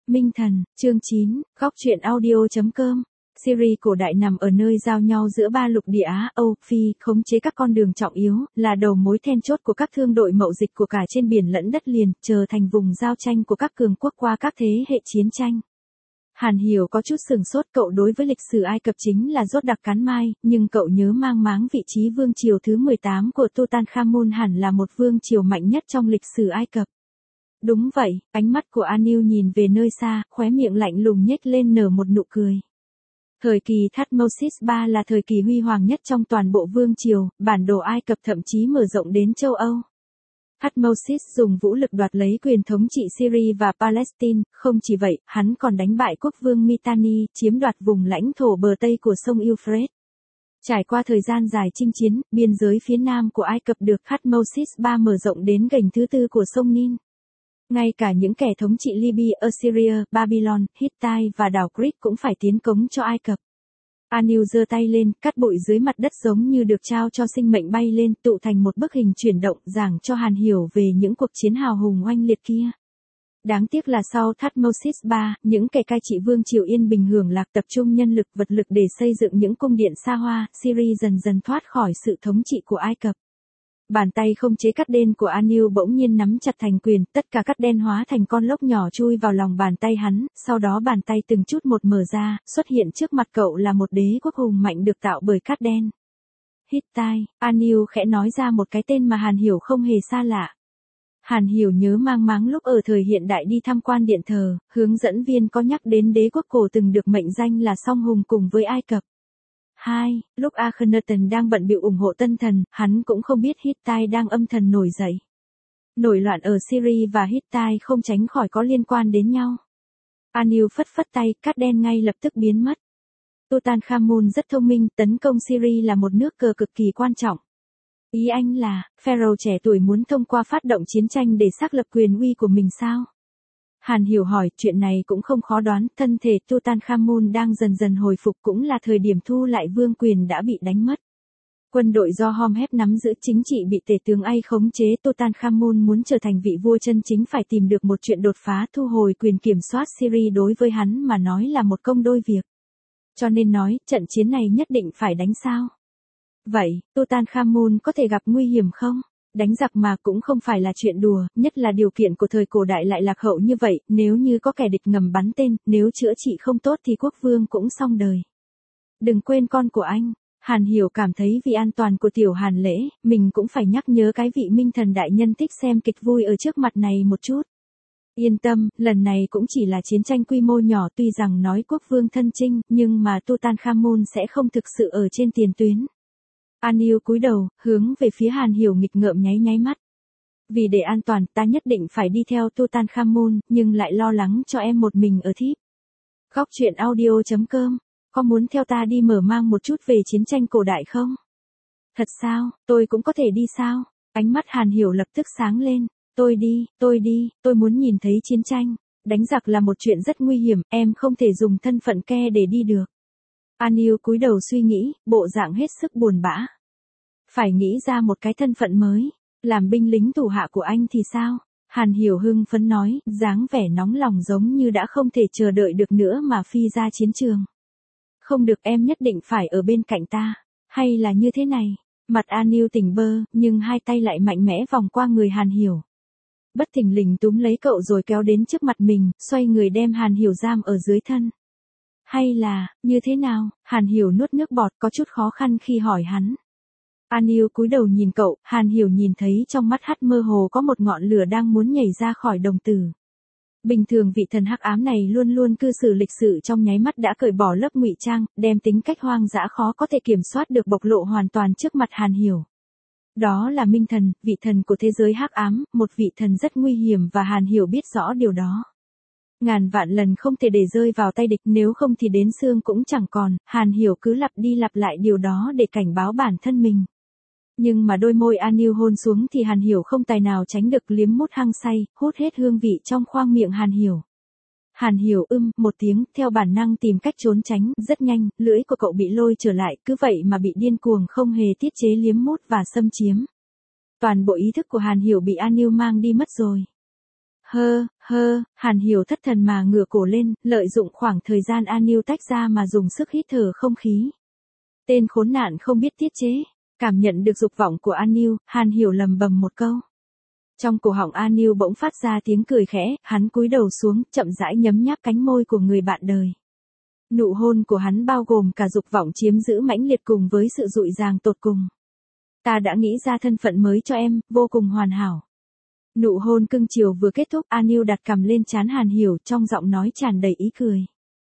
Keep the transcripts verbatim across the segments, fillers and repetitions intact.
Minh Thần, chương chín, góc truyện audio.com. Syria cổ đại nằm ở nơi giao nhau giữa ba lục địa Á, Âu, Phi, khống chế các con đường trọng yếu, là đầu mối then chốt của các thương đội mậu dịch của cả trên biển lẫn đất liền, trở thành vùng giao tranh của các cường quốc qua các thế hệ chiến tranh. Hàn Hiểu có chút sừng sốt, cậu đối với lịch sử Ai Cập chính là rốt đặc cán mai, nhưng cậu nhớ mang máng vị trí vương triều thứ mười tám của Tutankhamun hẳn là một vương triều mạnh nhất trong lịch sử Ai Cập. Đúng vậy, ánh mắt của Anil nhìn về nơi xa, khóe miệng lạnh lùng nhếch lên nở một nụ cười. Thời kỳ Thutmose đệ tam là thời kỳ huy hoàng nhất trong toàn bộ vương triều, bản đồ Ai Cập thậm chí mở rộng đến châu Âu. Thutmose dùng vũ lực đoạt lấy quyền thống trị Syria và Palestine, không chỉ vậy, hắn còn đánh bại quốc vương Mitanni, chiếm đoạt vùng lãnh thổ bờ Tây của sông Euphrates. Trải qua thời gian dài chinh chiến, biên giới phía nam của Ai Cập được Thutmose đệ tam mở rộng đến gành thứ tư của sông Nin. Ngay cả những kẻ thống trị Libya, Assyria, Babylon, Hittite và đảo Crete cũng phải tiến cống cho Ai Cập. Anil giơ tay lên, cát bụi dưới mặt đất giống như được trao cho sinh mệnh bay lên, tụ thành một bức hình chuyển động, giảng cho Hàn hiểu về những cuộc chiến hào hùng oanh liệt kia. Đáng tiếc là sau Thutmose đệ tam, những kẻ cai trị vương triều yên bình hưởng lạc, tập trung nhân lực vật lực để xây dựng những cung điện xa hoa, Syria dần dần thoát khỏi sự thống trị của Ai Cập. Bàn tay không chế cắt đen của Anil bỗng nhiên nắm chặt thành quyền, tất cả cắt đen hóa thành con lốc nhỏ chui vào lòng bàn tay hắn, sau đó bàn tay từng chút một mở ra, xuất hiện trước mặt cậu là một đế quốc hùng mạnh được tạo bởi cắt đen. Hittite, Anil khẽ nói ra một cái tên mà Hàn Hiểu không hề xa lạ. Hàn Hiểu nhớ mang máng lúc ở thời hiện đại đi tham quan điện thờ, hướng dẫn viên có nhắc đến đế quốc cổ từng được mệnh danh là song hùng cùng với Ai Cập. hai. Lúc Akhenaten đang bận bịu ủng hộ tân thần, hắn cũng không biết Hittite đang âm thầm nổi dậy. Nổi loạn ở Syria và Hittite không tránh khỏi có liên quan đến nhau. Anil phất phất tay, cát đen ngay lập tức biến mất. Tutankhamun rất thông minh, tấn công Syria là một nước cờ cực kỳ quan trọng. Ý anh là, Pharaoh trẻ tuổi muốn thông qua phát động chiến tranh để xác lập quyền uy của mình sao? Hàn Hiểu hỏi, chuyện này cũng không khó đoán, thân thể Tutankhamun đang dần dần hồi phục, cũng là thời điểm thu lại vương quyền đã bị đánh mất. Quân đội do Hormuzd nắm giữ, chính trị bị tể tướng Ai khống chế, Tutankhamun muốn trở thành vị vua chân chính phải tìm được một chuyện đột phá, thu hồi quyền kiểm soát Syria đối với hắn mà nói là một công đôi việc. Cho nên nói, trận chiến này nhất định phải đánh sao? Vậy, Tutankhamun có thể gặp nguy hiểm không? Đánh giặc mà cũng không phải là chuyện đùa, nhất là điều kiện của thời cổ đại lại lạc hậu như vậy, nếu như có kẻ địch ngầm bắn tên, nếu chữa trị không tốt thì quốc vương cũng xong đời. Đừng quên con của anh. Hàn Hiểu cảm thấy vì an toàn của tiểu Hàn Lễ, mình cũng phải nhắc nhớ cái vị Minh Thần đại nhân thích xem kịch vui ở trước mặt này một chút. Yên tâm, lần này cũng chỉ là chiến tranh quy mô nhỏ, tuy rằng nói quốc vương thân chinh, nhưng mà Tutankhamun sẽ không thực sự ở trên tiền tuyến. Anil cúi đầu, hướng về phía Hàn Hiểu nghịch ngợm nháy nháy mắt. Vì để an toàn, ta nhất định phải đi theo Tutankhamun, nhưng lại lo lắng cho em một mình ở Thíp. Góc truyện audio.com, có muốn theo ta đi mở mang một chút về chiến tranh cổ đại không? Thật sao, tôi cũng có thể đi sao? Ánh mắt Hàn Hiểu lập tức sáng lên. Tôi đi, tôi đi, tôi muốn nhìn thấy chiến tranh. Đánh giặc là một chuyện rất nguy hiểm, em không thể dùng thân phận ke để đi được. Anil cúi đầu suy nghĩ, bộ dạng hết sức buồn bã. Phải nghĩ ra một cái thân phận mới, làm binh lính thủ hạ của anh thì sao? Hàn Hiểu hưng phấn nói, dáng vẻ nóng lòng giống như đã không thể chờ đợi được nữa mà phi ra chiến trường. Không được, em nhất định phải ở bên cạnh ta, hay là như thế này? Mặt Anil tỉnh bơ, nhưng hai tay lại mạnh mẽ vòng qua người Hàn Hiểu. Bất thình lình túm lấy cậu rồi kéo đến trước mặt mình, xoay người đem Hàn Hiểu giam ở dưới thân. Hay là, như thế nào? Hàn Hiểu nuốt nước bọt, có chút khó khăn khi hỏi hắn. Anil cúi đầu nhìn cậu, Hàn Hiểu nhìn thấy trong mắt hắt mơ hồ có một ngọn lửa đang muốn nhảy ra khỏi đồng tử. Bình thường vị thần hắc ám này luôn luôn cư xử lịch sự, trong nháy mắt đã cởi bỏ lớp ngụy trang, đem tính cách hoang dã khó có thể kiểm soát được bộc lộ hoàn toàn trước mặt Hàn Hiểu. Đó là Minh Thần, vị thần của thế giới hắc ám, một vị thần rất nguy hiểm và Hàn Hiểu biết rõ điều đó. Ngàn vạn lần không thể để rơi vào tay địch, nếu không thì đến xương cũng chẳng còn. Hàn Hiểu cứ lặp đi lặp lại điều đó để cảnh báo bản thân mình. Nhưng mà đôi môi Anil hôn xuống thì Hàn Hiểu không tài nào tránh được, liếm mút hăng say, hút hết hương vị trong khoang miệng Hàn Hiểu. Hàn Hiểu ưm một tiếng, theo bản năng tìm cách trốn tránh, rất nhanh, lưỡi của cậu bị lôi trở lại, cứ vậy mà bị điên cuồng không hề tiết chế liếm mút và xâm chiếm. Toàn bộ ý thức của Hàn Hiểu bị Anil mang đi mất rồi. Hơ, hơ, Hàn Hiểu thất thần mà ngửa cổ lên, lợi dụng khoảng thời gian An Niu tách ra mà dùng sức hít thở không khí. Tên khốn nạn không biết tiết chế, cảm nhận được dục vọng của An Niu, Hàn Hiểu lầm bầm một câu. Trong cổ họng An Niu bỗng phát ra tiếng cười khẽ, hắn cúi đầu xuống, chậm rãi nhấm nháp cánh môi của người bạn đời. Nụ hôn của hắn bao gồm cả dục vọng chiếm giữ mãnh liệt cùng với sự dụi dàng tột cùng. Ta đã nghĩ ra thân phận mới cho em, vô cùng hoàn hảo. Nụ hôn cưng chiều vừa kết thúc, An Niu đặt cằm lên trán Hàn Hiểu, trong giọng nói tràn đầy ý cười.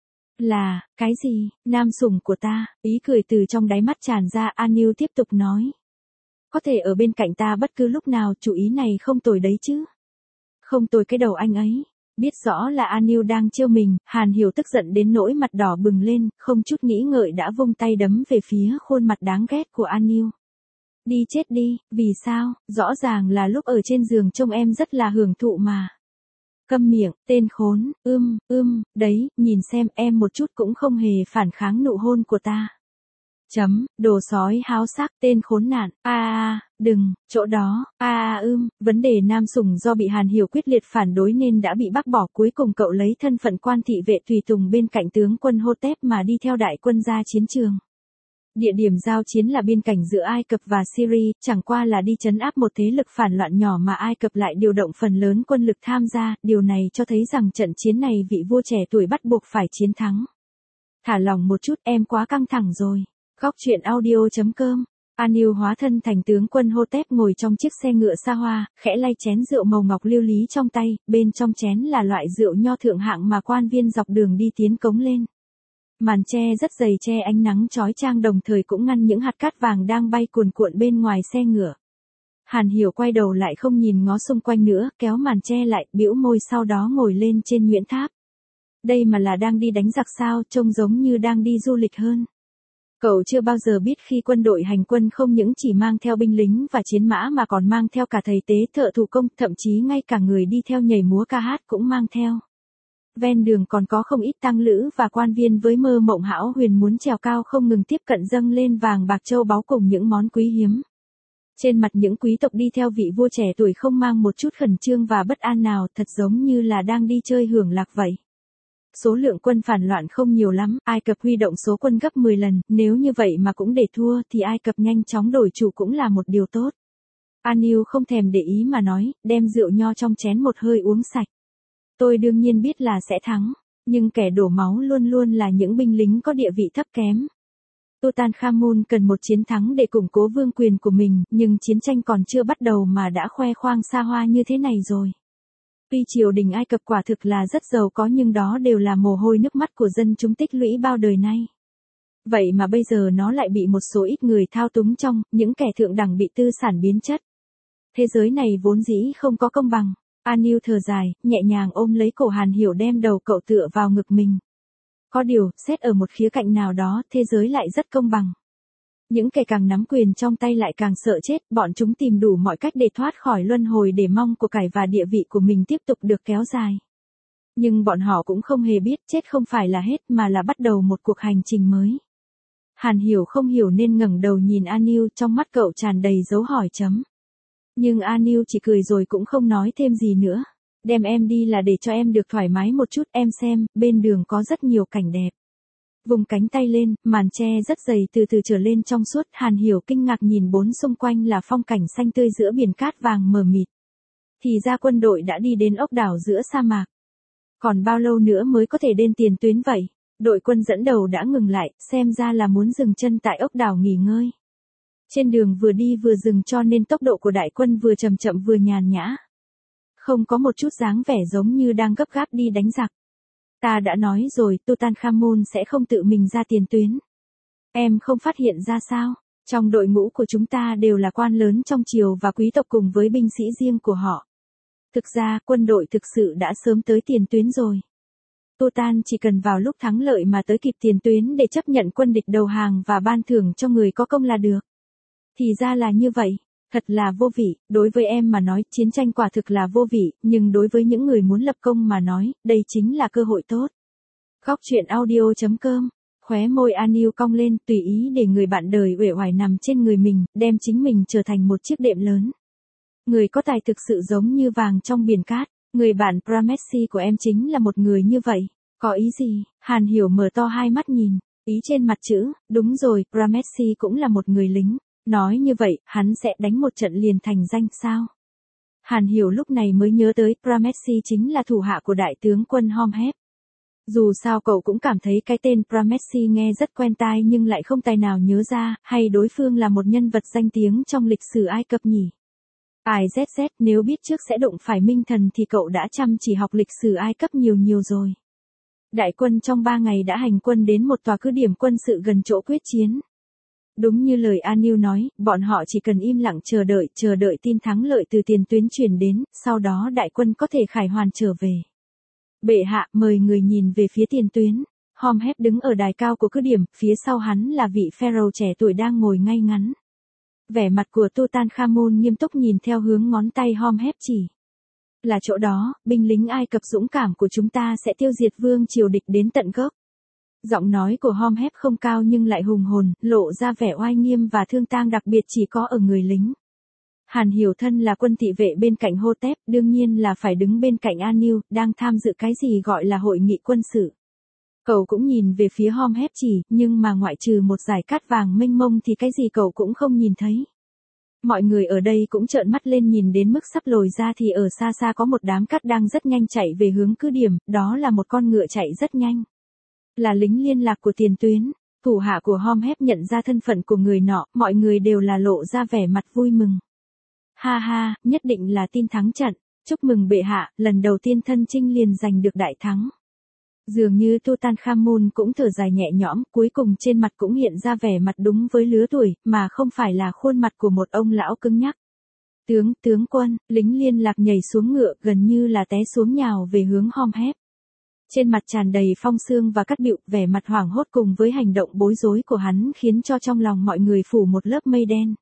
Là, cái gì, nam sủng của ta, ý cười từ trong đáy mắt tràn ra. An Niu tiếp tục nói. Có thể ở bên cạnh ta bất cứ lúc nào, chủ ý này không tồi đấy chứ. Không tồi cái đầu anh ấy. Biết rõ là An Niu đang trêu mình, Hàn Hiểu tức giận đến nỗi mặt đỏ bừng lên, không chút nghĩ ngợi đã vung tay đấm về phía khuôn mặt đáng ghét của An Niu. Đi chết đi, vì sao, rõ ràng là lúc ở trên giường trông em rất là hưởng thụ mà. Câm miệng, tên khốn, ưm, ưm, đấy, nhìn xem em một chút cũng không hề phản kháng nụ hôn của ta. Chấm, đồ sói háo sắc, tên khốn nạn, a a, đừng, chỗ đó, a a ưm, vấn đề nam sủng do bị Hàn Hiểu quyết liệt phản đối nên đã bị bác bỏ, cuối cùng cậu lấy thân phận quan thị vệ tùy tùng bên cạnh tướng quân Hotep mà đi theo đại quân ra chiến trường. Địa điểm giao chiến là biên cảnh giữa Ai Cập và Syria, chẳng qua là đi trấn áp một thế lực phản loạn nhỏ mà Ai Cập lại điều động phần lớn quân lực tham gia, điều này cho thấy rằng trận chiến này vị vua trẻ tuổi bắt buộc phải chiến thắng. Thả lòng một chút, em quá căng thẳng rồi. Góc truyện audio chấm com. An Niu hóa thân thành tướng quân Hotep ngồi trong chiếc xe ngựa xa hoa, khẽ lay chén rượu màu ngọc lưu lý trong tay, bên trong chén là loại rượu nho thượng hạng mà quan viên dọc đường đi tiến cống lên. Màn tre rất dày che ánh nắng chói chang, đồng thời cũng ngăn những hạt cát vàng đang bay cuồn cuộn bên ngoài xe ngựa. Hàn Hiểu quay đầu lại không nhìn ngó xung quanh nữa, kéo màn che lại, bĩu môi, sau đó ngồi lên trên nhuyễn tháp. Đây mà là đang đi đánh giặc sao, trông giống như đang đi du lịch hơn. Cậu chưa bao giờ biết khi quân đội hành quân không những chỉ mang theo binh lính và chiến mã mà còn mang theo cả thầy tế, thợ thủ công, thậm chí ngay cả người đi theo nhảy múa ca hát cũng mang theo. Ven đường còn có không ít tăng lữ và quan viên với mơ mộng hão huyền muốn trèo cao không ngừng tiếp cận dâng lên vàng bạc châu báu cùng những món quý hiếm. Trên mặt những quý tộc đi theo vị vua trẻ tuổi không mang một chút khẩn trương và bất an nào, thật giống như là đang đi chơi hưởng lạc vậy. Số lượng quân phản loạn không nhiều lắm, Ai Cập huy động số quân gấp mười lần, nếu như vậy mà cũng để thua thì Ai Cập nhanh chóng đổi chủ cũng là một điều tốt. An Niu không thèm để ý mà nói, đem rượu nho trong chén một hơi uống sạch. Tôi đương nhiên biết là sẽ thắng, nhưng kẻ đổ máu luôn luôn là những binh lính có địa vị thấp kém. Tutankhamun cần một chiến thắng để củng cố vương quyền của mình, nhưng chiến tranh còn chưa bắt đầu mà đã khoe khoang xa hoa như thế này rồi. Tuy triều đình Ai Cập quả thực là rất giàu có nhưng đó đều là mồ hôi nước mắt của dân chúng tích lũy bao đời nay. Vậy mà bây giờ nó lại bị một số ít người thao túng trong, những kẻ thượng đẳng bị tư sản biến chất. Thế giới này vốn dĩ không có công bằng. An Niu thở dài, nhẹ nhàng ôm lấy cổ Hàn Hiểu, đem đầu cậu tựa vào ngực mình. Có điều, xét ở một khía cạnh nào đó, thế giới lại rất công bằng. Những kẻ càng nắm quyền trong tay lại càng sợ chết, bọn chúng tìm đủ mọi cách để thoát khỏi luân hồi để mong của cải và địa vị của mình tiếp tục được kéo dài. Nhưng bọn họ cũng không hề biết chết không phải là hết mà là bắt đầu một cuộc hành trình mới. Hàn Hiểu không hiểu nên ngẩng đầu nhìn An Niu, trong mắt cậu tràn đầy dấu hỏi chấm. Nhưng An Niu chỉ cười rồi cũng không nói thêm gì nữa. Đem em đi là để cho em được thoải mái một chút, em xem, bên đường có rất nhiều cảnh đẹp. Vùng cánh tay lên, màn che rất dày từ từ trở lên trong suốt, Hàn Hiểu kinh ngạc nhìn bốn xung quanh là phong cảnh xanh tươi giữa biển cát vàng mờ mịt. Thì ra quân đội đã đi đến ốc đảo giữa sa mạc. Còn bao lâu nữa mới có thể đến tiền tuyến vậy? Đội quân dẫn đầu đã ngừng lại, xem ra là muốn dừng chân tại ốc đảo nghỉ ngơi. Trên đường vừa đi vừa dừng cho nên tốc độ của đại quân vừa chậm chậm vừa nhàn nhã. Không có một chút dáng vẻ giống như đang gấp gáp đi đánh giặc. Ta đã nói rồi, Tutankhamun sẽ không tự mình ra tiền tuyến. Em không phát hiện ra sao? Trong đội ngũ của chúng ta đều là quan lớn trong triều và quý tộc cùng với binh sĩ riêng của họ. Thực ra, quân đội thực sự đã sớm tới tiền tuyến rồi. Tutan chỉ cần vào lúc thắng lợi mà tới kịp tiền tuyến để chấp nhận quân địch đầu hàng và ban thưởng cho người có công là được. Thì ra là như vậy, thật là vô vị, đối với em mà nói, chiến tranh quả thực là vô vị, nhưng đối với những người muốn lập công mà nói, đây chính là cơ hội tốt. Góc truyện audio chấm com, khóe môi An Niu cong lên, tùy ý để người bạn đời uể oải nằm trên người mình, đem chính mình trở thành một chiếc đệm lớn. Người có tài thực sự giống như vàng trong biển cát, Người bạn Pramessi của em chính là một người như vậy. Có ý gì? Hàn Hiểu mở to hai mắt nhìn. Ý trên mặt chữ, đúng rồi, Pramessi cũng là một người lính. Nói như vậy, hắn sẽ đánh một trận liền thành danh sao? Hàn Hiểu lúc này mới nhớ tới Pramessi chính là thủ hạ của đại tướng quân Hormheb. Dù sao cậu cũng cảm thấy cái tên Pramessi nghe rất quen tai nhưng lại không tài nào nhớ ra, hay đối phương là một nhân vật danh tiếng trong lịch sử Ai Cập nhỉ? Ai dét dét, nếu biết trước sẽ đụng phải minh thần thì cậu đã chăm chỉ học lịch sử Ai Cập nhiều nhiều rồi. Đại quân trong ba ngày đã hành quân đến một tòa cứ điểm quân sự gần chỗ quyết chiến. Đúng như lời Anil nói, bọn họ chỉ cần im lặng chờ đợi, chờ đợi tin thắng lợi từ tiền tuyến truyền đến, sau đó đại quân có thể khải hoàn trở về. Bệ hạ, mời người nhìn về phía tiền tuyến. Hormheb đứng ở đài cao của cứ điểm, phía sau hắn là vị pharaoh trẻ tuổi đang ngồi ngay ngắn. Vẻ mặt của Tutankhamun nghiêm túc nhìn theo hướng ngón tay Hormheb chỉ. Là chỗ đó, binh lính Ai Cập dũng cảm của chúng ta sẽ tiêu diệt vương triều địch đến tận gốc. Giọng nói của Hormheb không cao nhưng lại hùng hồn, lộ ra vẻ oai nghiêm và thương tang đặc biệt chỉ có ở người lính. Hàn Hiểu thân là quân thị vệ bên cạnh Hotep, đương nhiên là phải đứng bên cạnh Anil, đang tham dự cái gì gọi là hội nghị quân sự. Cậu cũng nhìn về phía Hormheb chỉ, nhưng mà ngoại trừ một dải cát vàng mênh mông thì cái gì cậu cũng không nhìn thấy. Mọi người ở đây cũng trợn mắt lên nhìn đến mức sắp lồi ra thì ở xa xa có một đám cát đang rất nhanh chạy về hướng cứ điểm, đó là một con ngựa chạy rất nhanh. Là lính liên lạc của tiền tuyến, thủ hạ của Hormheb nhận ra thân phận của người nọ, mọi người đều là lộ ra vẻ mặt vui mừng. Ha ha, nhất định là tin thắng trận, chúc mừng bệ hạ, lần đầu tiên thân chinh liền giành được đại thắng. Dường như Tutankhamun cũng thở dài nhẹ nhõm, cuối cùng trên mặt cũng hiện ra vẻ mặt đúng với lứa tuổi, mà không phải là khuôn mặt của một ông lão cứng nhắc. Tướng, tướng quân, lính liên lạc nhảy xuống ngựa gần như là té xuống nhào về hướng Hormheb. Trên mặt tràn đầy phong sương và cắt bịu, vẻ mặt hoảng hốt cùng với hành động bối rối của hắn khiến cho trong lòng mọi người phủ một lớp mây đen.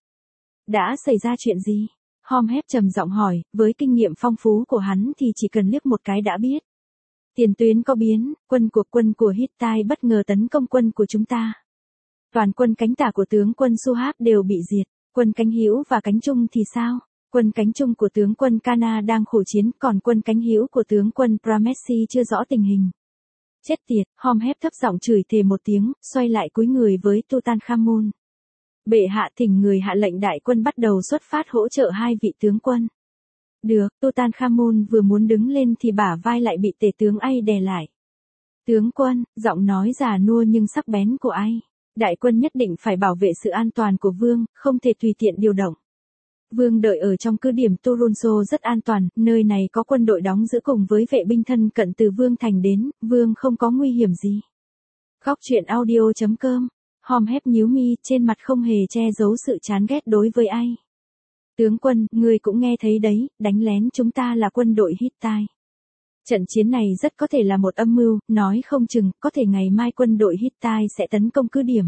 Đã xảy ra chuyện gì? Hormheb trầm giọng hỏi, với kinh nghiệm phong phú của hắn thì chỉ cần liếc một cái đã biết. Tiền tuyến có biến, quân của quân của Hittite bất ngờ tấn công quân của chúng ta. Toàn quân cánh tả của tướng quân Suhab đều bị diệt, quân cánh hữu và cánh trung thì sao? Quân cánh trung của tướng quân Kana đang khổ chiến, còn quân cánh hữu của tướng quân Pramessi chưa rõ tình hình. Chết tiệt, Hormheb thấp giọng chửi thề một tiếng, xoay lại cúi người với Tutankhamun. Bệ hạ thỉnh người hạ lệnh đại quân bắt đầu xuất phát hỗ trợ hai vị tướng quân. Được, Tutankhamun vừa muốn đứng lên thì bả vai lại bị tể tướng Ai đè lại. Tướng quân, giọng nói già nua nhưng sắc bén của Ai. Đại quân nhất định phải bảo vệ sự an toàn của vương, không thể tùy tiện điều động. Vương đợi ở trong cứ điểm Turunso rất an toàn, nơi này có quân đội đóng giữ cùng với vệ binh thân cận từ vương thành đến, vương không có nguy hiểm gì. Góc truyện audio chấm com. Hormheb nhíu mi, trên mặt không hề che giấu sự chán ghét đối với Ai. Tướng quân, ngươi cũng nghe thấy đấy, đánh lén chúng ta là quân đội Hittite. Trận chiến này rất có thể là một âm mưu, nói không chừng, có thể ngày mai quân đội Hittite sẽ tấn công cứ điểm.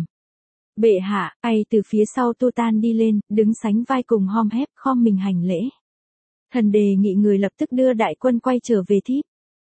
Bệ hạ, Ai từ phía sau Tutan đi lên, đứng sánh vai cùng Hormheb, khom mình hành lễ. Thần đề nghị người lập tức đưa đại quân quay trở về Thíp.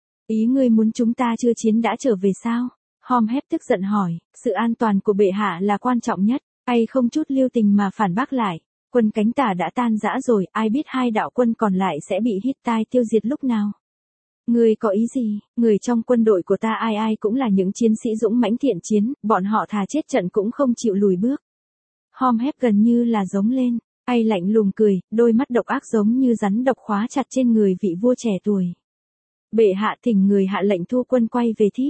Ý ngươi muốn chúng ta chưa chiến đã trở về sao? Hormheb tức giận hỏi, sự an toàn của bệ hạ là quan trọng nhất, Ai không chút lưu tình mà phản bác lại. Quân cánh tả đã tan rã rồi, ai biết hai đạo quân còn lại sẽ bị Hittite tiêu diệt lúc nào? Người có ý gì? Người trong quân đội của ta ai ai cũng là những chiến sĩ dũng mãnh thiện chiến, bọn họ thà chết trận cũng không chịu lùi bước. Hormheb gần như là giống lên, Ai lạnh lùng cười, đôi mắt độc ác giống như rắn độc khóa chặt trên người vị vua trẻ tuổi. Bệ hạ thỉnh người hạ lệnh thu quân quay về Thíp.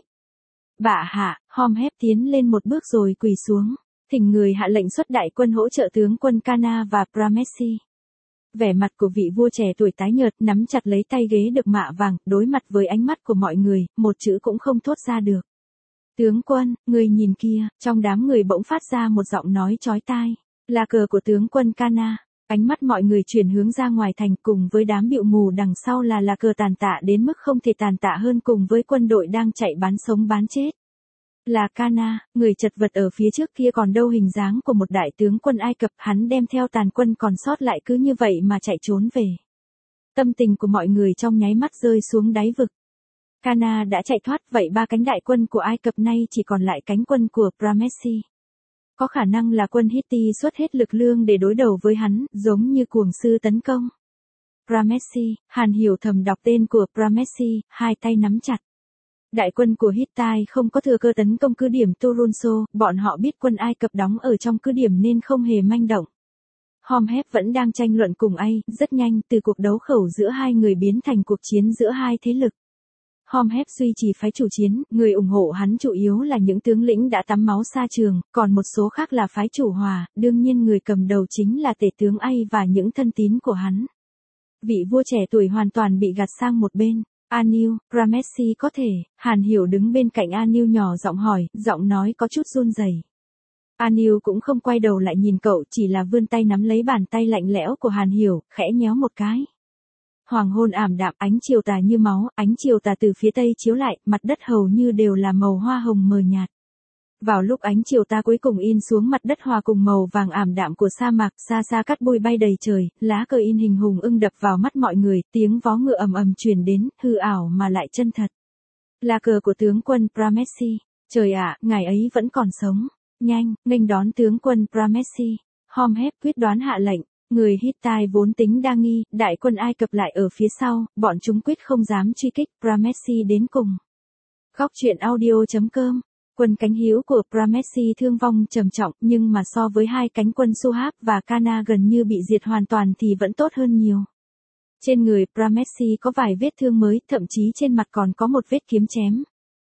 Bạ hạ, Hormheb tiến lên một bước rồi quỳ xuống. Thỉnh người hạ lệnh xuất đại quân hỗ trợ tướng quân Kana và Pramessi. Vẻ mặt của vị vua trẻ tuổi tái nhợt, nắm chặt lấy tay ghế được mạ vàng, đối mặt với ánh mắt của mọi người, một chữ cũng không thốt ra được. Tướng quân, người nhìn kia, trong đám người bỗng phát ra một giọng nói chói tai, là cờ của tướng quân Kana. Ánh mắt mọi người chuyển hướng ra ngoài thành cùng với đám bịu mù đằng sau là là cờ tàn tạ đến mức không thể tàn tạ hơn cùng với quân đội đang chạy bán sống bán chết. Là Kana, người chật vật ở phía trước kia còn đâu hình dáng của một đại tướng quân Ai Cập, hắn đem theo tàn quân còn sót lại cứ như vậy mà chạy trốn về. Tâm tình của mọi người trong nháy mắt rơi xuống đáy vực. Kana đã chạy thoát, vậy ba cánh đại quân của Ai Cập nay chỉ còn lại cánh quân của Pramessi. Có khả năng là quân Hittite xuất hết lực lượng để đối đầu với hắn, giống như cuồng sư tấn công. Pramessi, Hàn Hiểu thầm đọc tên của Pramessi, hai tay nắm chặt. Đại quân của Hittite không có thừa cơ tấn công cứ điểm Turunso, bọn họ biết quân Ai Cập đóng ở trong cứ điểm nên không hề manh động. Hormheb vẫn đang tranh luận cùng Ai, rất nhanh từ cuộc đấu khẩu giữa hai người biến thành cuộc chiến giữa hai thế lực. Hormheb duy trì phái chủ chiến, người ủng hộ hắn chủ yếu là những tướng lĩnh đã tắm máu xa trường, còn một số khác là phái chủ hòa, đương nhiên người cầm đầu chính là tể tướng Ai và những thân tín của hắn. Vị vua trẻ tuổi hoàn toàn bị gạt sang một bên. Aniu, Pramessi có thể, Hàn Hiểu đứng bên cạnh Aniu nhỏ giọng hỏi, giọng nói có chút run rẩy. Aniu cũng không quay đầu lại nhìn cậu, chỉ là vươn tay nắm lấy bàn tay lạnh lẽo của Hàn Hiểu, khẽ nhéo một cái. Hoàng hôn ảm đạm, ánh chiều tà như máu, ánh chiều tà từ phía tây chiếu lại, mặt đất hầu như đều là màu hoa hồng mờ nhạt. Vào lúc ánh chiều tà cuối cùng in xuống mặt đất hòa cùng màu vàng ảm đạm của sa mạc, xa xa cát bụi bay đầy trời, lá cờ in hình hùng ưng đập vào mắt mọi người, tiếng vó ngựa ầm ầm truyền đến, hư ảo mà lại chân thật. Là cờ của tướng quân Pramessi. Trời ạ, ngài ấy vẫn còn sống. Nhanh, nghênh đón tướng quân Pramessi. Hormheb quyết đoán hạ lệnh. Người Hittite vốn tính đa nghi, đại quân Ai Cập lại ở phía sau, bọn chúng quyết không dám truy kích Pramessi đến cùng. Góc truyện audio chấm com. Quân cánh hữu của Pramessi thương vong trầm trọng, nhưng mà so với hai cánh quân Suhab và Kana gần như bị diệt hoàn toàn thì vẫn tốt hơn nhiều. Trên người Pramessi có vài vết thương mới, thậm chí trên mặt còn có một vết kiếm chém.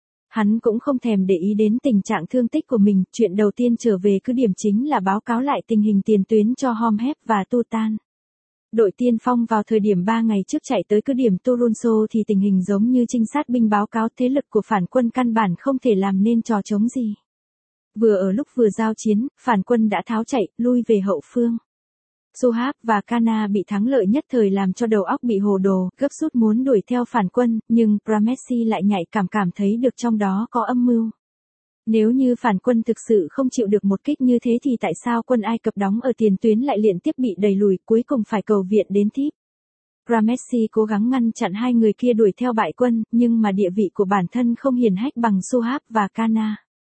Hắn cũng không thèm để ý đến tình trạng thương tích của mình, chuyện đầu tiên trở về cứ điểm chính là báo cáo lại tình hình tiền tuyến cho Hormheb và Tutan. Đội tiên phong vào thời điểm ba ngày trước chạy tới cứ điểm Turunso thì tình hình giống như trinh sát binh báo cáo thế lực của phản quân căn bản không thể làm nên trò trống gì. Vừa ở lúc vừa giao chiến, phản quân đã tháo chạy, lui về hậu phương. Suhab và Kana bị thắng lợi nhất thời làm cho đầu óc bị hồ đồ, gấp rút muốn đuổi theo phản quân, nhưng Pramessi lại nhạy cảm cảm thấy được trong đó có âm mưu. Nếu như phản quân thực sự không chịu được một kích như thế thì tại sao quân Ai Cập đóng ở tiền tuyến lại liên tiếp bị đẩy lùi, cuối cùng phải cầu viện đến Thíp. Pramessi cố gắng ngăn chặn hai người kia đuổi theo bại quân, nhưng mà địa vị của bản thân không hiển hách bằng Suhab và Kana.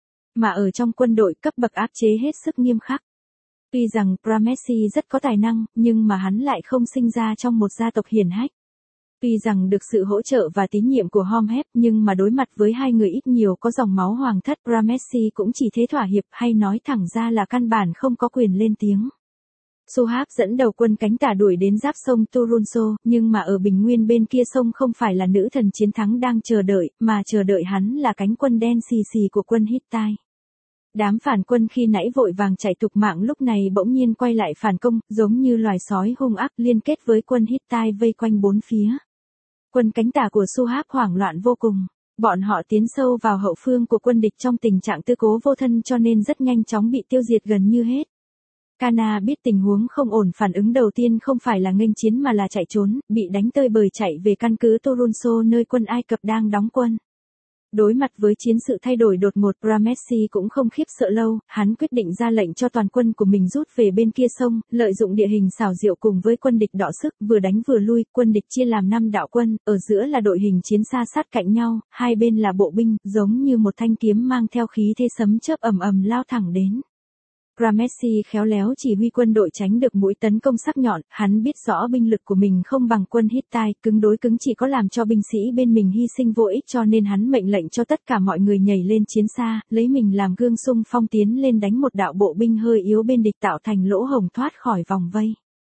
Mà ở trong quân đội cấp bậc áp chế hết sức nghiêm khắc. Tuy rằng Pramessi rất có tài năng, nhưng mà hắn lại không sinh ra trong một gia tộc hiển hách. Tuy rằng được sự hỗ trợ và tín nhiệm của Hormheb, nhưng mà đối mặt với hai người ít nhiều có dòng máu hoàng thất, Pramessi cũng chỉ thế thỏa hiệp, hay nói thẳng ra là căn bản không có quyền lên tiếng. Suhab dẫn đầu quân cánh tả đuổi đến giáp sông Turunso, nhưng mà ở bình nguyên bên kia sông không phải là nữ thần chiến thắng đang chờ đợi, mà chờ đợi hắn là cánh quân đen xì xì của quân Hittite. Đám phản quân khi nãy vội vàng chạy thục mạng lúc này bỗng nhiên quay lại phản công, giống như loài sói hung ác liên kết với quân Hittite vây quanh bốn phía. Quân cánh tả của Suhab hoảng loạn vô cùng. Bọn họ tiến sâu vào hậu phương của quân địch trong tình trạng tư cố vô thân cho nên rất nhanh chóng bị tiêu diệt gần như hết. Kana biết tình huống không ổn, phản ứng đầu tiên không phải là nghênh chiến mà là chạy trốn, bị đánh tơi bời chạy về căn cứ Turunso nơi quân Ai Cập đang đóng quân. Đối mặt với chiến sự thay đổi đột ngột, Pramessi cũng không khiếp sợ lâu, hắn quyết định ra lệnh cho toàn quân của mình rút về bên kia sông, lợi dụng địa hình xảo diệu cùng với quân địch đọ sức, vừa đánh vừa lui, quân địch chia làm năm đạo quân, ở giữa là đội hình chiến xa sát cạnh nhau, hai bên là bộ binh, giống như một thanh kiếm mang theo khí thế sấm chớp ầm ầm lao thẳng đến. Pramessi khéo léo chỉ huy quân đội tránh được mũi tấn công sắc nhọn, hắn biết rõ binh lực của mình không bằng quân Hittite, cứng đối cứng chỉ có làm cho binh sĩ bên mình hy sinh vô ích, cho nên hắn mệnh lệnh cho tất cả mọi người nhảy lên chiến xa, lấy mình làm gương xung phong tiến lên đánh một đạo bộ binh hơi yếu bên địch tạo thành lỗ hổng thoát khỏi vòng vây.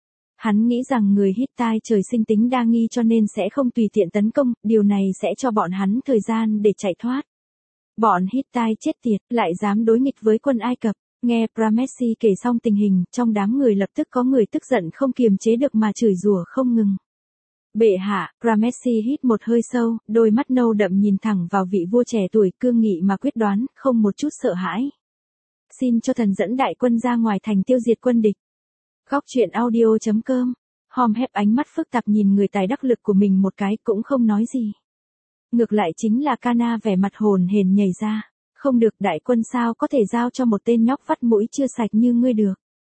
Hắn nghĩ rằng người Hittite trời sinh tính đa nghi cho nên sẽ không tùy tiện tấn công, điều này sẽ cho bọn hắn thời gian để chạy thoát. Bọn Hittite chết tiệt, lại dám đối nghịch với quân Ai Cập. Nghe Pramessi kể xong tình hình, trong đám người lập tức có người tức giận không kiềm chế được mà chửi rủa không ngừng. Bệ hạ, Pramessi hít một hơi sâu, đôi mắt nâu đậm nhìn thẳng vào vị vua trẻ tuổi cương nghị mà quyết đoán, không một chút sợ hãi. Xin cho thần dẫn đại quân ra ngoài thành tiêu diệt quân địch. Góc truyện audio chấm com. Hormheb ánh mắt phức tạp nhìn người tài đắc lực của mình một cái cũng không nói gì. Ngược lại chính là Kana vẻ mặt hồn hển nhảy ra. Không được, đại quân sao có thể giao cho một tên nhóc vắt mũi chưa sạch như ngươi được.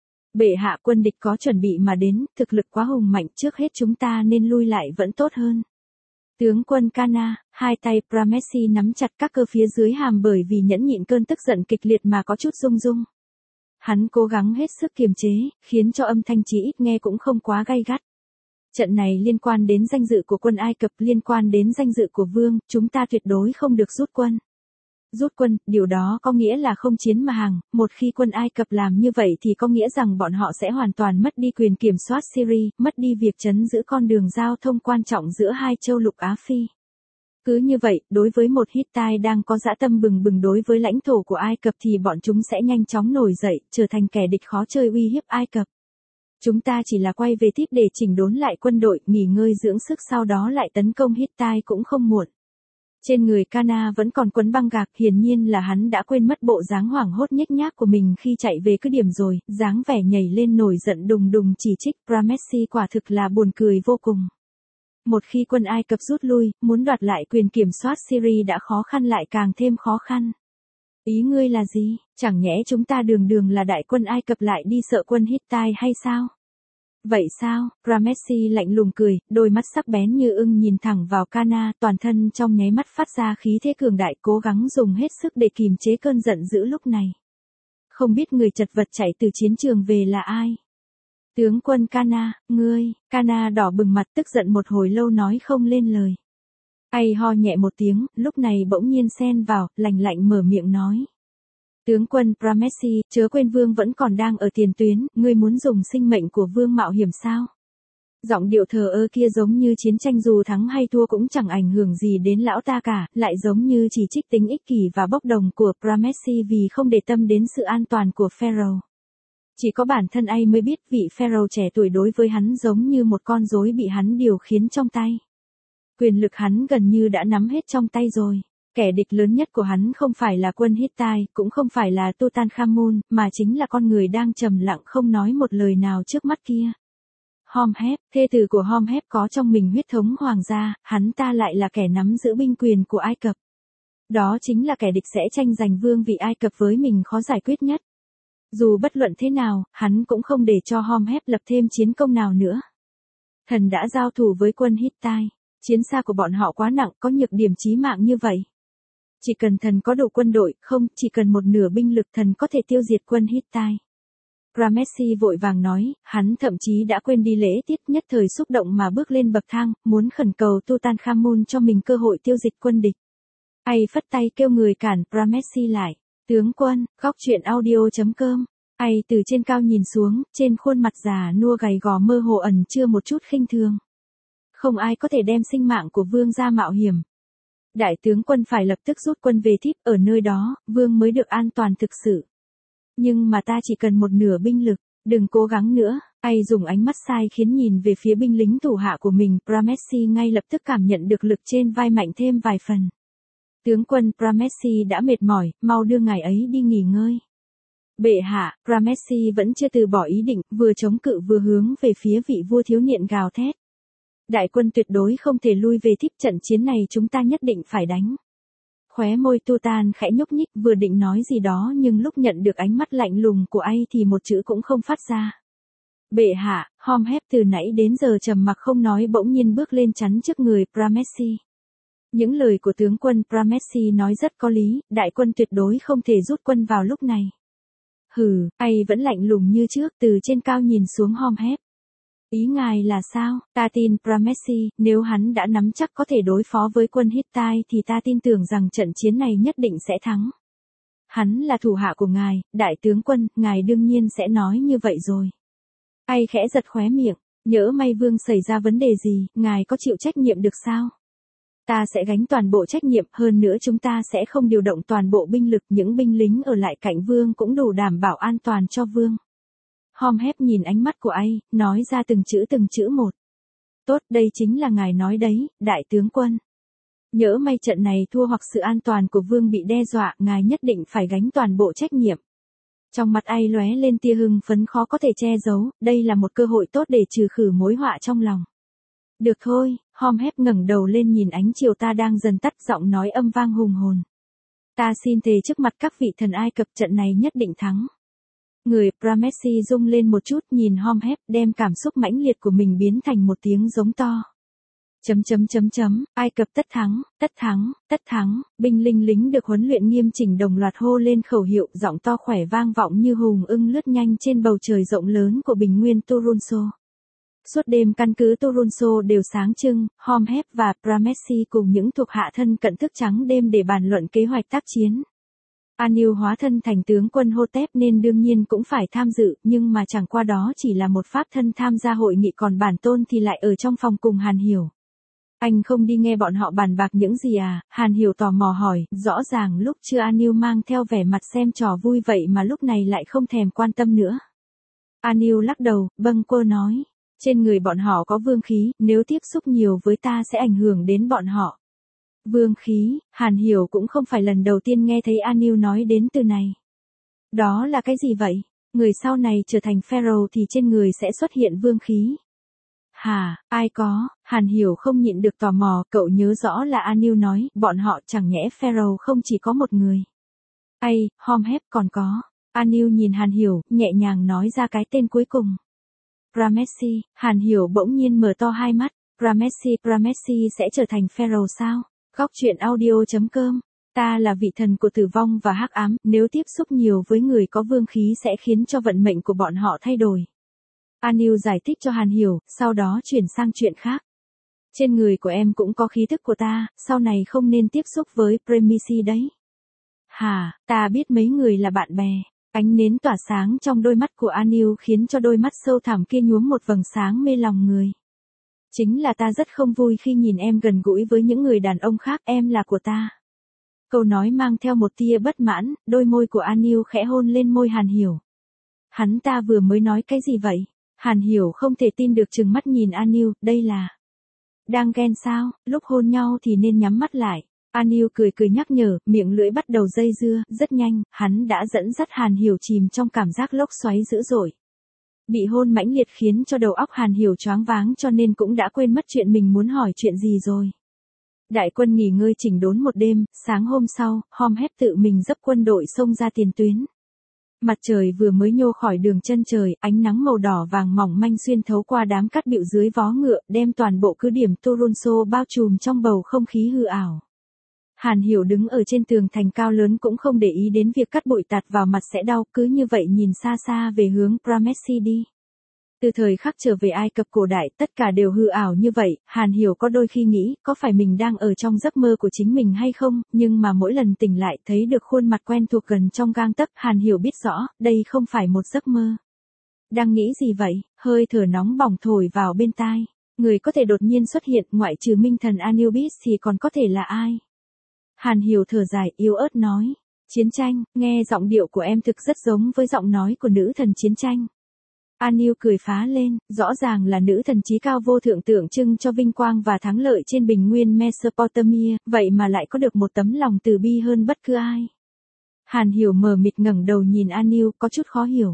Bệ hạ, quân địch có chuẩn bị mà đến, thực lực quá hùng mạnh, trước hết chúng ta nên lui lại vẫn tốt hơn. Tướng quân Kana, hai tay Pramessi nắm chặt các cơ phía dưới hàm bởi vì nhẫn nhịn cơn tức giận kịch liệt mà có chút rung rung. Hắn cố gắng hết sức kiềm chế, khiến cho âm thanh chỉ ít nghe cũng không quá gay gắt. Trận này liên quan đến danh dự của quân Ai Cập, liên quan đến danh dự của vương, chúng ta tuyệt đối không được rút quân. Rút quân, điều đó có nghĩa là không chiến mà hàng, một khi quân Ai Cập làm như vậy thì có nghĩa rằng bọn họ sẽ hoàn toàn mất đi quyền kiểm soát Syria, mất đi việc trấn giữ con đường giao thông quan trọng giữa hai châu lục Á Phi. Cứ như vậy, đối với một Hittite đang có dã tâm bừng bừng đối với lãnh thổ của Ai Cập thì bọn chúng sẽ nhanh chóng nổi dậy, trở thành kẻ địch khó chơi uy hiếp Ai Cập. Chúng ta chỉ là quay về tiếp để chỉnh đốn lại quân đội, nghỉ ngơi dưỡng sức sau đó lại tấn công Hittite cũng không muộn. Trên người Cana vẫn còn quấn băng gạc, hiển nhiên là hắn đã quên mất bộ dáng hoảng hốt nhếch nhác của mình khi chạy về cứ điểm rồi, dáng vẻ nhảy lên nổi giận đùng đùng chỉ trích Ramesses quả thực là buồn cười vô cùng. Một khi quân Ai Cập rút lui, muốn đoạt lại quyền kiểm soát Syria đã khó khăn lại càng thêm khó khăn. Ý ngươi là gì? Chẳng nhẽ chúng ta đường đường là đại quân Ai Cập lại đi sợ quân Hittite hay sao? Vậy sao? Ramesses lạnh lùng cười, đôi mắt sắc bén như ưng nhìn thẳng vào Cana, toàn thân trong nháy mắt phát ra khí thế cường đại, cố gắng dùng hết sức để kìm chế cơn giận dữ lúc này. Không biết người chật vật chạy từ chiến trường về là ai? Tướng quân Cana, ngươi, Cana đỏ bừng mặt tức giận một hồi lâu nói không lên lời. Ai ho nhẹ một tiếng, lúc này bỗng nhiên xen vào, lạnh lạnh mở miệng nói. Tướng quân Ramesses, chớ quên vương vẫn còn đang ở tiền tuyến, ngươi muốn dùng sinh mệnh của vương mạo hiểm sao? Giọng điệu thờ ơ kia giống như chiến tranh dù thắng hay thua cũng chẳng ảnh hưởng gì đến lão ta cả, lại giống như chỉ trích tính ích kỷ và bốc đồng của Ramesses vì không để tâm đến sự an toàn của Pharaoh. Chỉ có bản thân ai mới biết vị Pharaoh trẻ tuổi đối với hắn giống như một con rối bị hắn điều khiển trong tay. Quyền lực hắn gần như đã nắm hết trong tay rồi. Kẻ địch lớn nhất của hắn không phải là quân Hittite, cũng không phải là Tutankhamun, mà chính là con người đang trầm lặng không nói một lời nào trước mắt kia. Hormheb, thê tử của Hormheb có trong mình huyết thống hoàng gia, hắn ta lại là kẻ nắm giữ binh quyền của Ai Cập. Đó chính là kẻ địch sẽ tranh giành vương vị Ai Cập với mình khó giải quyết nhất. Dù bất luận thế nào, hắn cũng không để cho Hormheb lập thêm chiến công nào nữa. Thần đã giao thủ với quân Hittite, chiến xa của bọn họ quá nặng, có nhược điểm chí mạng như vậy. Chỉ cần thần có đủ quân đội, không, chỉ cần một nửa binh lực thần có thể tiêu diệt quân Hittite. Ramesses vội vàng nói, hắn thậm chí đã quên đi lễ tiết, nhất thời xúc động mà bước lên bậc thang, muốn khẩn cầu Tutankhamun cho mình cơ hội tiêu diệt quân địch. Ai phất tay kêu người cản Ramesses lại. Tướng quân, góc truyện audio chấm com. Ai từ trên cao nhìn xuống, trên khuôn mặt già nua gầy gò mơ hồ ẩn chưa một chút khinh thường. Không ai có thể đem sinh mạng của vương ra mạo hiểm. Đại tướng quân phải lập tức rút quân về Thíp, ở nơi đó, vương mới được an toàn thực sự. Nhưng mà ta chỉ cần một nửa binh lực, đừng cố gắng nữa. Ai dùng ánh mắt sai khiến nhìn về phía binh lính thủ hạ của mình, Ramesses ngay lập tức cảm nhận được lực trên vai mạnh thêm vài phần. Tướng quân Ramesses đã mệt mỏi, mau đưa ngài ấy đi nghỉ ngơi. Bệ hạ, Ramesses vẫn chưa từ bỏ ý định, vừa chống cự vừa hướng về phía vị vua thiếu niên gào thét. Đại quân tuyệt đối không thể lui về Thíp, trận chiến này chúng ta nhất định phải đánh. Khóe môi Tutan khẽ nhúc nhích, vừa định nói gì đó nhưng lúc nhận được ánh mắt lạnh lùng của Ai thì một chữ cũng không phát ra. Bệ hạ, Hormheb từ nãy đến giờ trầm mặc không nói bỗng nhiên bước lên chắn trước người Ramesses. Những lời của tướng quân Ramesses nói rất có lý, đại quân tuyệt đối không thể rút quân vào lúc này. Hừ, Ai vẫn lạnh lùng như trước, từ trên cao nhìn xuống Hormheb. Ý ngài là sao? Ta tin Ramesses, nếu hắn đã nắm chắc có thể đối phó với quân Hittite thì ta tin tưởng rằng trận chiến này nhất định sẽ thắng. Hắn là thủ hạ của ngài, đại tướng quân, ngài đương nhiên sẽ nói như vậy rồi. Ai khẽ giật khóe miệng, nhỡ may vương xảy ra vấn đề gì, ngài có chịu trách nhiệm được sao? Ta sẽ gánh toàn bộ trách nhiệm, hơn nữa chúng ta sẽ không điều động toàn bộ binh lực, những binh lính ở lại cạnh vương cũng đủ đảm bảo an toàn cho vương. Hormheb nhìn ánh mắt của Ai, nói ra từng chữ từng chữ một. Tốt, đây chính là ngài nói đấy, đại tướng quân. Nhỡ may trận này thua hoặc sự an toàn của vương bị đe dọa, ngài nhất định phải gánh toàn bộ trách nhiệm. Trong mặt Ai lóe lên tia hưng phấn khó có thể che giấu, đây là một cơ hội tốt để trừ khử mối họa trong lòng. Được thôi, Hormheb ngẩng đầu lên nhìn ánh chiều ta đang dần tắt, giọng nói âm vang hùng hồn. Ta xin thề trước mặt các vị thần Ai Cập trận này nhất định thắng. Người Ramesses rung lên một chút nhìn Hormheb, đem cảm xúc mãnh liệt của mình biến thành một tiếng giống to. Chấm chấm chấm chấm, Ai Cập tất thắng, tất thắng, tất thắng, binh linh lính được huấn luyện nghiêm chỉnh đồng loạt hô lên khẩu hiệu, giọng to khỏe vang vọng như hùng ưng lướt nhanh trên bầu trời rộng lớn của bình nguyên Turunso. Suốt đêm căn cứ Toronto đều sáng trưng, Hormheb và Pramessi cùng những thuộc hạ thân cận thức trắng đêm để bàn luận kế hoạch tác chiến. Anil hóa thân thành tướng quân Hotep nên đương nhiên cũng phải tham dự, nhưng mà chẳng qua đó chỉ là một pháp thân tham gia hội nghị, còn bản tôn thì lại ở trong phòng cùng Hàn Hiểu. Anh không đi nghe bọn họ bàn bạc những gì à? Hàn Hiểu tò mò hỏi, rõ ràng lúc chưa Anil mang theo vẻ mặt xem trò vui vậy mà lúc này lại không thèm quan tâm nữa. Anil lắc đầu, bâng quơ nói, trên người bọn họ có vương khí, nếu tiếp xúc nhiều với ta sẽ ảnh hưởng đến bọn họ. Vương khí, Hàn Hiểu cũng không phải lần đầu tiên nghe thấy Anil nói đến từ này. Đó là cái gì vậy? Người sau này trở thành pharaoh thì trên người sẽ xuất hiện vương khí. Hả, ai có? Hàn Hiểu không nhịn được tò mò, cậu nhớ rõ là Anil nói, bọn họ chẳng nhẽ pharaoh không chỉ có một người. Ây, Hormheb còn có. Anil nhìn Hàn Hiểu, nhẹ nhàng nói ra cái tên cuối cùng. Pramessi, Hàn Hiểu bỗng nhiên mở to hai mắt, Pramessi, Pramessi sẽ trở thành pharaoh sao? Góc truyện audio chấm com. Ta là vị thần của tử vong và hắc ám, nếu tiếp xúc nhiều với người có vương khí sẽ khiến cho vận mệnh của bọn họ thay đổi. Anil giải thích cho Hàn Hiểu, sau đó chuyển sang chuyện khác. Trên người của em cũng có khí thức của ta, sau này không nên tiếp xúc với Pramessi đấy. Hà, ta biết mấy người là bạn bè. Ánh nến tỏa sáng trong đôi mắt của Anil khiến cho đôi mắt sâu thẳm kia nhuốm một vầng sáng mê lòng người. Chính là ta rất không vui khi nhìn em gần gũi với những người đàn ông khác, em là của ta. Câu nói mang theo một tia bất mãn, đôi môi của Anil khẽ hôn lên môi Hàn Hiểu. Hắn ta vừa mới nói cái gì vậy? Hàn Hiểu không thể tin được trừng mắt nhìn Anil, đây là... Đang ghen sao, lúc hôn nhau thì nên nhắm mắt lại. Anil cười cười nhắc nhở, miệng lưỡi bắt đầu dây dưa, rất nhanh, hắn đã dẫn dắt Hàn Hiểu chìm trong cảm giác lốc xoáy dữ dội. Bị hôn mãnh liệt khiến cho đầu óc Hàn Hiểu choáng váng cho nên cũng đã quên mất chuyện mình muốn hỏi chuyện gì rồi. Đại quân nghỉ ngơi chỉnh đốn một đêm, sáng hôm sau, Hormheb tự mình dấp quân đội xông ra tiền tuyến. Mặt trời vừa mới nhô khỏi đường chân trời, ánh nắng màu đỏ vàng mỏng manh xuyên thấu qua đám cát bịu dưới vó ngựa, đem toàn bộ cứ điểm Toronto bao trùm trong bầu không khí hư ảo. Hàn Hiểu đứng ở trên tường thành cao lớn cũng không để ý đến việc cát bụi tạt vào mặt sẽ đau, cứ như vậy nhìn xa xa về hướng Pramessi đi. Từ thời khắc trở về Ai Cập cổ đại, tất cả đều hư ảo như vậy, Hàn Hiểu có đôi khi nghĩ, có phải mình đang ở trong giấc mơ của chính mình hay không, nhưng mà mỗi lần tỉnh lại thấy được khuôn mặt quen thuộc gần trong gang tấc, Hàn Hiểu biết rõ, đây không phải một giấc mơ. Đang nghĩ gì vậy? Hơi thở nóng bỏng thổi vào bên tai. Người có thể đột nhiên xuất hiện, ngoại trừ minh thần Anubis thì còn có thể là ai? Hàn Hiểu thở dài, yếu ớt nói. Chiến tranh, nghe giọng điệu của em thực rất giống với giọng nói của nữ thần chiến tranh. Anil cười phá lên, rõ ràng là nữ thần chí cao vô thượng tượng trưng cho vinh quang và thắng lợi trên bình nguyên Mesopotamia, vậy mà lại có được một tấm lòng từ bi hơn bất cứ ai. Hàn Hiểu mờ mịt ngẩng đầu nhìn Anil, có chút khó hiểu.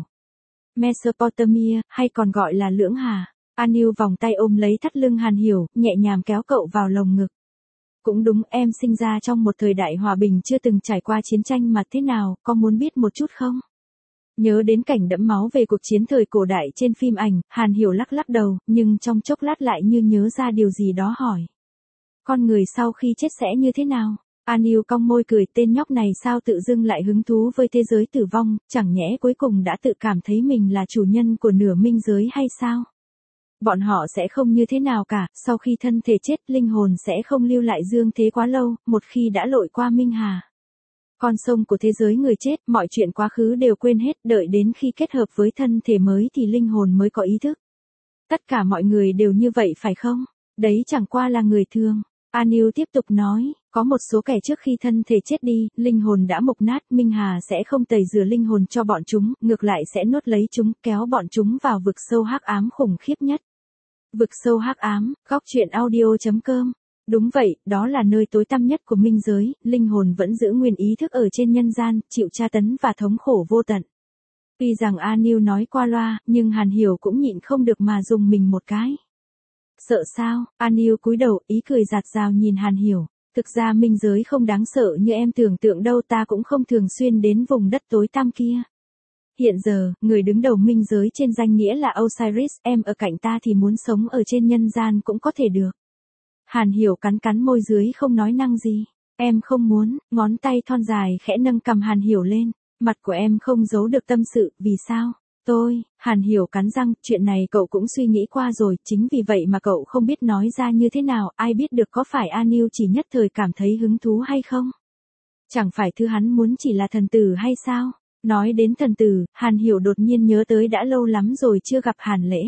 Mesopotamia, hay còn gọi là Lưỡng Hà. Anil vòng tay ôm lấy thắt lưng Hàn Hiểu, nhẹ nhàng kéo cậu vào lồng ngực. Cũng đúng, em sinh ra trong một thời đại hòa bình chưa từng trải qua chiến tranh mà thế nào, có muốn biết một chút không? Nhớ đến cảnh đẫm máu về cuộc chiến thời cổ đại trên phim ảnh, Hàn Hiểu lắc lắc đầu, nhưng trong chốc lát lại như nhớ ra điều gì đó hỏi. Con người sau khi chết sẽ như thế nào? Anil cong môi cười, tên nhóc này sao tự dưng lại hứng thú với thế giới tử vong, chẳng nhẽ cuối cùng đã tự cảm thấy mình là chủ nhân của nửa minh giới hay sao? Bọn họ sẽ không như thế nào cả, sau khi thân thể chết, linh hồn sẽ không lưu lại dương thế quá lâu, một khi đã lội qua Minh Hà. Con sông của thế giới người chết, mọi chuyện quá khứ đều quên hết, đợi đến khi kết hợp với thân thể mới thì linh hồn mới có ý thức. Tất cả mọi người đều như vậy phải không? Đấy chẳng qua là người thường. Anil tiếp tục nói, có một số kẻ trước khi thân thể chết đi, linh hồn đã mục nát, Minh Hà sẽ không tẩy rửa linh hồn cho bọn chúng, ngược lại sẽ nuốt lấy chúng, kéo bọn chúng vào vực sâu hắc ám khủng khiếp nhất. Vực sâu hắc ám, góc truyện audio chấm com. Đúng vậy, đó là nơi tối tăm nhất của minh giới, linh hồn vẫn giữ nguyên ý thức ở trên nhân gian, chịu tra tấn và thống khổ vô tận. Tuy rằng Anil nói qua loa, nhưng Hàn Hiểu cũng nhịn không được mà dùng mình một cái. Sợ sao? Anil cúi đầu, ý cười giạt rào nhìn Hàn Hiểu. Thực ra minh giới không đáng sợ như em tưởng tượng đâu, ta cũng không thường xuyên đến vùng đất tối tăm kia. Hiện giờ, người đứng đầu minh giới trên danh nghĩa là Osiris, em ở cạnh ta thì muốn sống ở trên nhân gian cũng có thể được. Hàn Hiểu cắn cắn môi dưới không nói năng gì. Em không muốn, ngón tay thon dài khẽ nâng cằm Hàn Hiểu lên. Mặt của em không giấu được tâm sự, vì sao? Tôi, Hàn Hiểu cắn răng, chuyện này cậu cũng suy nghĩ qua rồi, chính vì vậy mà cậu không biết nói ra như thế nào, ai biết được có phải An Yêu chỉ nhất thời cảm thấy hứng thú hay không? Chẳng phải thứ hắn muốn chỉ là thần tử hay sao? Nói đến thần tử, Hàn Hiểu đột nhiên nhớ tới đã lâu lắm rồi chưa gặp Hàn Lễ.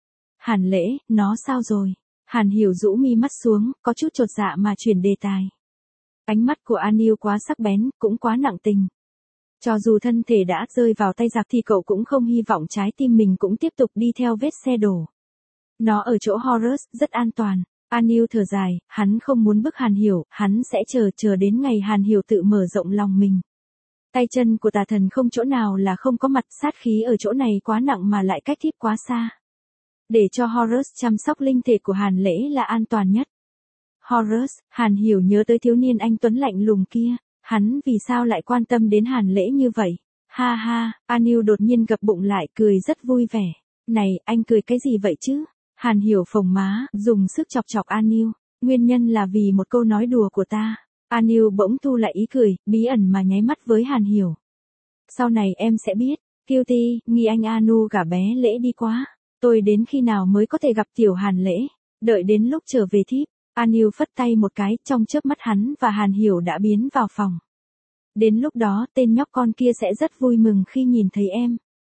Hàn Lễ, nó sao rồi? Hàn Hiểu rũ mi mắt xuống, có chút chột dạ mà chuyển đề tài. Ánh mắt của An Yêu quá sắc bén, cũng quá nặng tình. Cho dù thân thể đã rơi vào tay giặc thì cậu cũng không hy vọng trái tim mình cũng tiếp tục đi theo vết xe đổ. Nó ở chỗ Horus, rất an toàn. An Yêu thở dài, hắn không muốn bức Hàn Hiểu, hắn sẽ chờ chờ đến ngày Hàn Hiểu tự mở rộng lòng mình. Tay chân của tà thần không chỗ nào là không có mặt, sát khí ở chỗ này quá nặng mà lại cách thiếp quá xa. Để cho Horus chăm sóc linh thể của Hàn Lễ là an toàn nhất. Horus, Hàn Hiểu nhớ tới thiếu niên anh tuấn lạnh lùng kia, hắn vì sao lại quan tâm đến Hàn Lễ như vậy? Ha ha, An Yêu đột nhiên gập bụng lại cười rất vui vẻ. Này, anh cười cái gì vậy chứ? Hàn Hiểu phồng má, dùng sức chọc chọc An Yêu. Nguyên nhân là vì một câu nói đùa của ta. An Yêu bỗng thu lại ý cười, bí ẩn mà nháy mắt với Hàn Hiểu. Sau này em sẽ biết, Cutie, nghi anh Anu gả bé Lễ đi quá. Tôi đến khi nào mới có thể gặp tiểu Hàn Lễ? Đợi đến lúc trở về thiếp. An Yêu phất tay một cái, trong chớp mắt hắn và Hàn Hiểu đã biến vào phòng. Đến lúc đó, tên nhóc con kia sẽ rất vui mừng khi nhìn thấy em.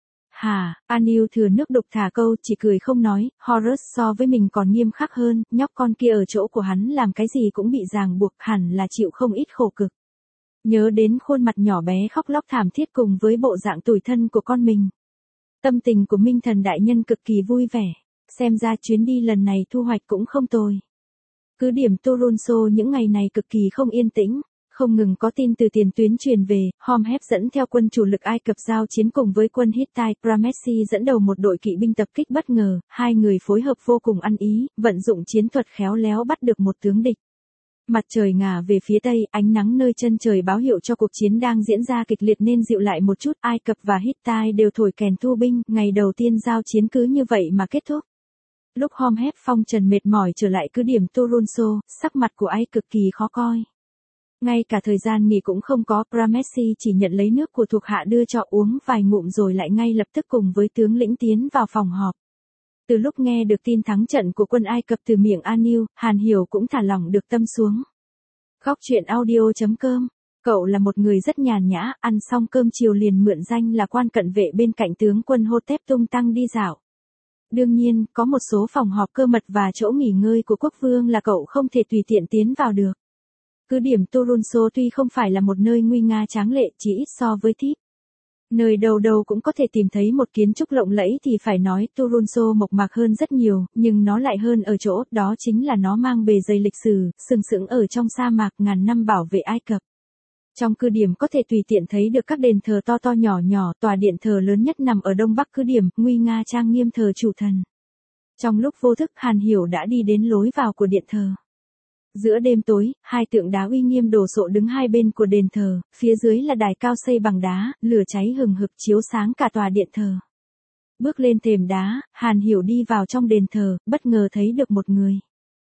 Hà, An Yêu thừa nước đục thả câu, chỉ cười không nói, Horus so với mình còn nghiêm khắc hơn, nhóc con kia ở chỗ của hắn làm cái gì cũng bị ràng buộc, hẳn là chịu không ít khổ cực. Nhớ đến khuôn mặt nhỏ bé khóc lóc thảm thiết cùng với bộ dạng tủi thân của con mình. Tâm tình của Minh Thần đại nhân cực kỳ vui vẻ, xem ra chuyến đi lần này thu hoạch cũng không tồi. Cứ điểm Toronto những ngày này cực kỳ không yên tĩnh, không ngừng có tin từ tiền tuyến truyền về, Hormheb dẫn theo quân chủ lực Ai Cập giao chiến cùng với quân Hittite, Pramessi dẫn đầu một đội kỵ binh tập kích bất ngờ, hai người phối hợp vô cùng ăn ý, vận dụng chiến thuật khéo léo bắt được một tướng địch. Mặt trời ngả về phía tây, ánh nắng nơi chân trời báo hiệu cho cuộc chiến đang diễn ra kịch liệt nên dịu lại một chút, Ai Cập và Hittite đều thổi kèn thu binh, ngày đầu tiên giao chiến cứ như vậy mà kết thúc. Lúc Hormheb phong trần mệt mỏi trở lại cứ điểm Toronto, sắc mặt của Ai cực kỳ khó coi. Ngay cả thời gian nghỉ cũng không có, Pramessi chỉ nhận lấy nước của thuộc hạ đưa cho uống vài ngụm rồi lại ngay lập tức cùng với tướng lĩnh tiến vào phòng họp. Từ lúc nghe được tin thắng trận của quân Ai Cập từ miệng An Yêu, Hàn Hiểu cũng thả lỏng được tâm xuống. Góc truyện audio chấm com. Cậu là một người rất nhàn nhã, ăn xong cơm chiều liền mượn danh là quan cận vệ bên cạnh tướng quân Hotep tung tăng đi dạo. Đương nhiên, có một số phòng họp cơ mật và chỗ nghỉ ngơi của quốc vương là cậu không thể tùy tiện tiến vào được. Cứ điểm Toronto tuy không phải là một nơi nguy nga tráng lệ, chỉ ít so với thiếp. Nơi đầu đầu cũng có thể tìm thấy một kiến trúc lộng lẫy thì phải nói Toronto mộc mạc hơn rất nhiều, nhưng nó lại hơn ở chỗ, đó chính là nó mang bề dày lịch sử, sừng sững ở trong sa mạc ngàn năm bảo vệ Ai Cập. Trong cứ điểm có thể tùy tiện thấy được các đền thờ to to nhỏ nhỏ, tòa điện thờ lớn nhất nằm ở đông bắc cứ điểm, nguy nga trang nghiêm thờ chủ thần. Trong lúc vô thức Hàn Hiểu đã đi đến lối vào của điện thờ. Giữa đêm tối, hai tượng đá uy nghiêm đồ sộ đứng hai bên của đền thờ, phía dưới là đài cao xây bằng đá, lửa cháy hừng hực chiếu sáng cả tòa điện thờ. Bước lên thềm đá, Hàn Hiểu đi vào trong đền thờ, bất ngờ thấy được một người.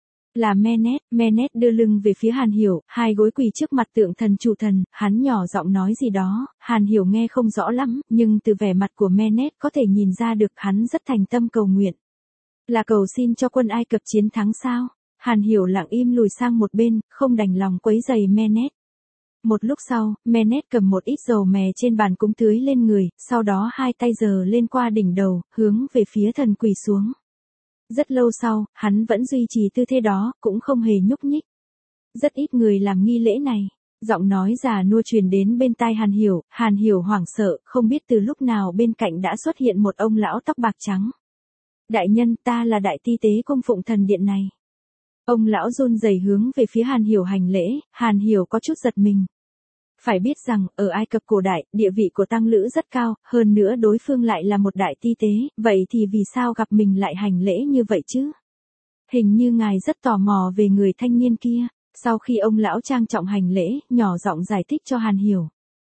Là Menet, Menet đưa lưng về phía Hàn Hiểu, hai gối quỳ trước mặt tượng thần chủ thần, hắn nhỏ giọng nói gì đó, Hàn Hiểu nghe không rõ lắm, nhưng từ vẻ mặt của Menet có thể nhìn ra được hắn rất thành tâm cầu nguyện. Là cầu xin cho quân Ai Cập chiến thắng sao? Hàn Hiểu lặng im lùi sang một bên, không đành lòng quấy rầy Menet. Một lúc sau, Menet cầm một ít dầu mè trên bàn cúng tưới lên người, sau đó hai tay giơ lên qua đỉnh đầu, hướng về phía thần quỳ xuống. Rất lâu sau, hắn vẫn duy trì tư thế đó, cũng không hề nhúc nhích. Rất ít người làm nghi lễ này. Giọng nói già nua truyền đến bên tai Hàn Hiểu, Hàn Hiểu hoảng sợ, không biết từ lúc nào bên cạnh đã xuất hiện một ông lão tóc bạc trắng. Đại nhân, ta là đại ti tế cung phụng thần điện này. Ông lão run rẩy hướng về phía Hàn Hiểu hành lễ, Hàn Hiểu có chút giật mình. Phải biết rằng, ở Ai Cập cổ đại, địa vị của tăng lữ rất cao, hơn nữa đối phương lại là một đại ti tế, vậy thì vì sao gặp mình lại hành lễ như vậy chứ? Hình như ngài rất tò mò về người thanh niên kia. Sau khi ông lão trang trọng hành lễ, nhỏ giọng giải thích cho Hàn Hiểu.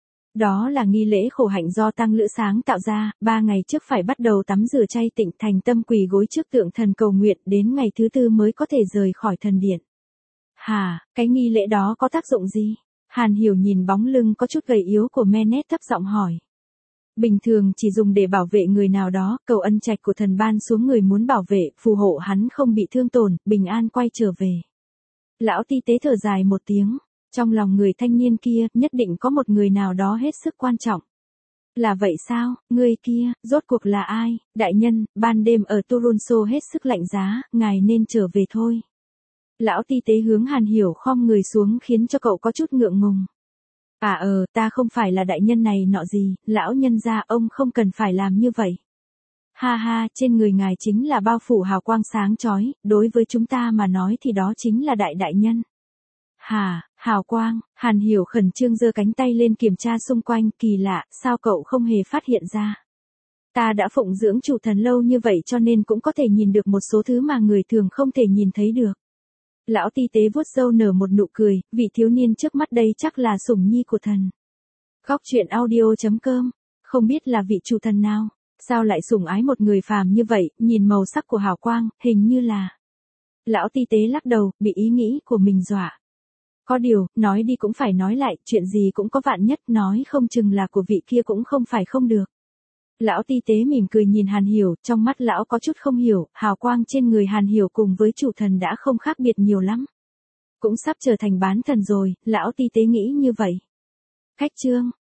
Đó là nghi lễ khổ hạnh do tăng lữ sáng tạo ra, ba ngày trước phải bắt đầu tắm rửa chay tịnh thành tâm quỳ gối trước tượng thần cầu nguyện, đến ngày thứ tư mới có thể rời khỏi thần điện. Hà, cái nghi lễ đó có tác dụng gì? Hàn Hiểu nhìn bóng lưng có chút gầy yếu của Menet thấp giọng hỏi. Bình thường chỉ dùng để bảo vệ người nào đó, cầu ân trạch của thần ban xuống người muốn bảo vệ, phù hộ hắn không bị thương tổn, bình an quay trở về. Lão ti tế thở dài một tiếng, trong lòng người thanh niên kia, nhất định có một người nào đó hết sức quan trọng. Là vậy sao, người kia, rốt cuộc là ai? Đại nhân, ban đêm ở Turunso hết sức lạnh giá, ngài nên trở về thôi. Lão ti tế hướng Hàn Hiểu khom người xuống khiến cho cậu có chút ngượng ngùng. À ờ, ta không phải là đại nhân này nọ gì, lão nhân gia ông không cần phải làm như vậy. Ha ha, trên người ngài chính là bao phủ hào quang sáng chói, đối với chúng ta mà nói thì đó chính là đại đại nhân. Hà, hào quang, Hàn Hiểu khẩn trương giơ cánh tay lên kiểm tra xung quanh, kỳ lạ, sao cậu không hề phát hiện ra. Ta đã phụng dưỡng chủ thần lâu như vậy cho nên cũng có thể nhìn được một số thứ mà người thường không thể nhìn thấy được. Lão ti tế vuốt râu nở một nụ cười, vị thiếu niên trước mắt đây chắc là sủng nhi của thần. Góc truyện audio chấm com, không biết là vị chủ thần nào, sao lại sủng ái một người phàm như vậy, nhìn màu sắc của hào quang, hình như là... Lão ti tế lắc đầu, bị ý nghĩ của mình dọa. Có điều, nói đi cũng phải nói lại, chuyện gì cũng có vạn nhất, nói không chừng là của vị kia cũng không phải không được. Lão ti tế mỉm cười nhìn Hàn Hiểu, trong mắt lão có chút không hiểu, hào quang trên người Hàn Hiểu cùng với chủ thần đã không khác biệt nhiều lắm. Cũng sắp trở thành bán thần rồi, lão ti tế nghĩ như vậy. Khách trương,